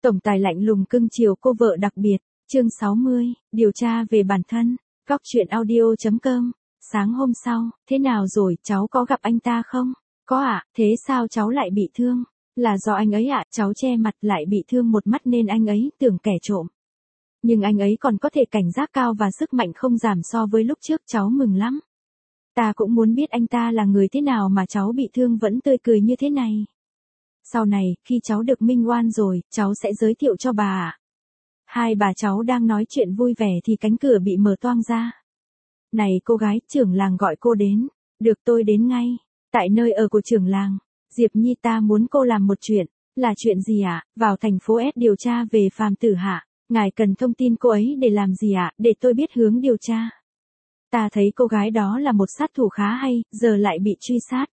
Tổng tài lạnh lùng cưng chiều cô vợ đặc biệt, chương 60, điều tra về bản thân, góc truyện audio.com, sáng hôm sau, thế nào rồi, cháu có gặp anh ta không? Có ạ, thế sao cháu lại bị thương? Là do anh ấy ạ, cháu che mặt lại bị thương một mắt nên anh ấy tưởng kẻ trộm. Nhưng anh ấy còn có thể cảnh giác cao và sức mạnh không giảm so với lúc trước, cháu mừng lắm. Ta cũng muốn biết anh ta là người thế nào mà cháu bị thương vẫn tươi cười như thế này. Sau này, khi cháu được minh oan rồi, cháu sẽ giới thiệu cho bà ạ. Hai bà cháu đang nói chuyện vui vẻ thì cánh cửa bị mở toang ra. Này cô gái, trưởng làng gọi cô đến. Được, tôi đến ngay. Tại nơi ở của trưởng làng, Diệp Nhi ta muốn cô làm một chuyện. Là chuyện gì ạ? Vào thành phố S điều tra về Phàm Tử Hạ. Ngài cần thông tin cô ấy để làm gì ạ? Để tôi biết hướng điều tra. Ta thấy cô gái đó là một sát thủ khá hay, giờ lại bị truy sát.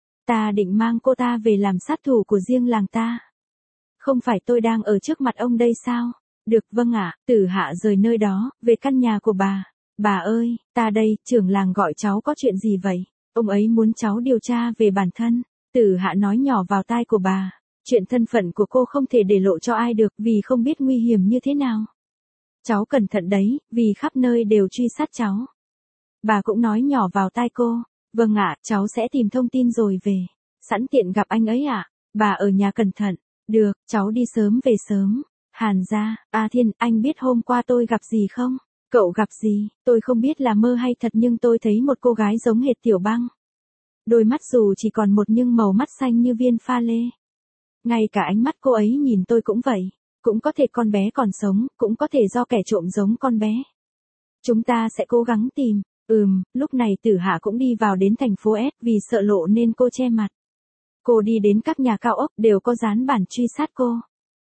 Ta định mang cô ta về làm sát thủ của riêng làng ta. Không phải tôi đang ở trước mặt ông đây sao? Được, vâng ạ. Tử Hạ rời nơi đó, về căn nhà của bà. Bà ơi, ta đây, trưởng làng gọi cháu có chuyện gì vậy? Ông ấy muốn cháu điều tra về bản thân. Tử Hạ nói nhỏ vào tai của bà. Chuyện thân phận của cô không thể để lộ cho ai được vì không biết nguy hiểm như thế nào. Cháu cẩn thận đấy, vì khắp nơi đều truy sát cháu. Bà cũng nói nhỏ vào tai cô. Vâng ạ, cháu sẽ tìm thông tin rồi về. Sẵn tiện gặp anh ấy ạ. Bà ở nhà cẩn thận. Được, cháu đi sớm về sớm. Hàn gia, A Thiên, anh biết hôm qua tôi gặp gì không? Cậu gặp gì? Tôi không biết là mơ hay thật nhưng tôi thấy một cô gái giống hệt Tiểu Băng. Đôi mắt dù chỉ còn một nhưng màu mắt xanh như viên pha lê. Ngay cả ánh mắt cô ấy nhìn tôi cũng vậy. Cũng có thể con bé còn sống, cũng có thể do kẻ trộm giống con bé. Chúng ta sẽ cố gắng tìm. Lúc này Tử Hạ cũng đi vào đến thành phố S vì sợ lộ nên cô che mặt. Cô đi đến các nhà cao ốc đều có dán bản truy sát cô.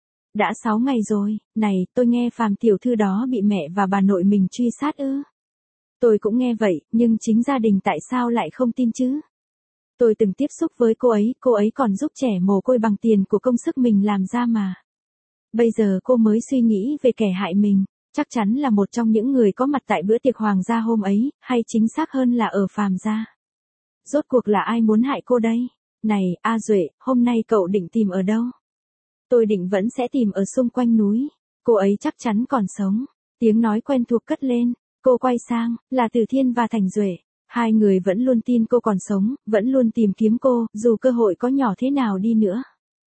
Đã 6 ngày rồi, này, tôi nghe Phàm tiểu thư đó bị mẹ và bà nội mình truy sát ư. Tôi cũng nghe vậy, nhưng chính gia đình tại sao lại không tin chứ? Tôi từng tiếp xúc với cô ấy còn giúp trẻ mồ côi bằng tiền của công sức mình làm ra mà. Bây giờ cô mới suy nghĩ về kẻ hại mình. Chắc chắn là một trong những người có mặt tại bữa tiệc hoàng gia hôm ấy, hay chính xác hơn là ở Phàm gia. Rốt cuộc là ai muốn hại cô đây? Này, A Duệ, hôm nay cậu định tìm ở đâu? Tôi định vẫn sẽ tìm ở xung quanh núi. Cô ấy chắc chắn còn sống. Tiếng nói quen thuộc cất lên. Cô quay sang, là Từ Thiên và Thành Duệ. Hai người vẫn luôn tin cô còn sống, vẫn luôn tìm kiếm cô, dù cơ hội có nhỏ thế nào đi nữa.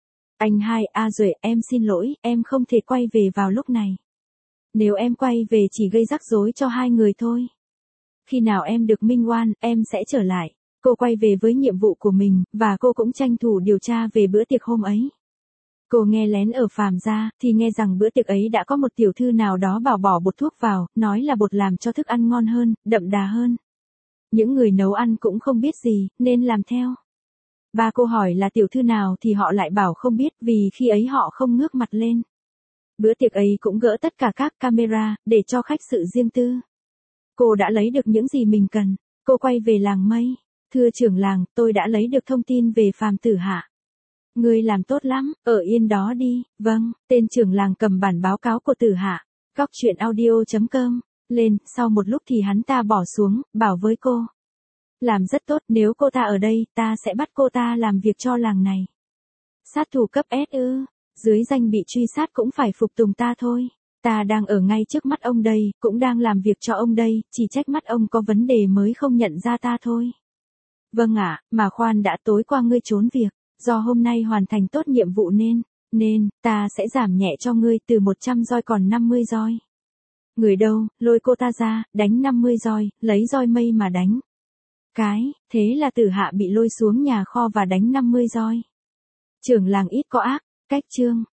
Anh hai, A Duệ, em xin lỗi, em không thể quay về vào lúc này. Nếu em quay về chỉ gây rắc rối cho hai người thôi. Khi nào em được minh oan, em sẽ trở lại. Cô quay về với nhiệm vụ của mình, và cô cũng tranh thủ điều tra về bữa tiệc hôm ấy. Cô nghe lén ở Phàm gia, thì nghe rằng bữa tiệc ấy đã có một tiểu thư nào đó bảo bỏ bột thuốc vào, nói là bột làm cho thức ăn ngon hơn, đậm đà hơn. Những người nấu ăn cũng không biết gì, nên làm theo. Ba cô hỏi là tiểu thư nào thì họ lại bảo không biết vì khi ấy họ không ngước mặt lên. Bữa tiệc ấy cũng gỡ tất cả các camera, để cho khách sự riêng tư. Cô đã lấy được những gì mình cần. Cô quay về làng Mây. Thưa trưởng làng, tôi đã lấy được thông tin về Phàm Tử Hạ. Ngươi làm tốt lắm, ở yên đó đi. Vâng, tên trưởng làng cầm bản báo cáo của Tử Hạ. Góc truyện audio.com. Lên, sau một lúc thì hắn ta bỏ xuống, bảo với cô. Làm rất tốt, nếu cô ta ở đây, ta sẽ bắt cô ta làm việc cho làng này. Sát thủ cấp S ư? Dưới danh bị truy sát cũng phải phục tùng ta thôi. Ta đang ở ngay trước mắt ông đây, cũng đang làm việc cho ông đây, chỉ trách mắt ông có vấn đề mới không nhận ra ta thôi. Vâng ạ, mà khoan đã, tối qua ngươi trốn việc, do hôm nay hoàn thành tốt nhiệm vụ nên, ta sẽ giảm nhẹ cho ngươi từ 100 roi còn 50 roi. Người đâu, lôi cô ta ra, đánh 50 roi, lấy roi mây mà đánh. Thế là Tử Hạ bị lôi xuống nhà kho và đánh 50 roi. Trưởng làng ít có ác, cách chương.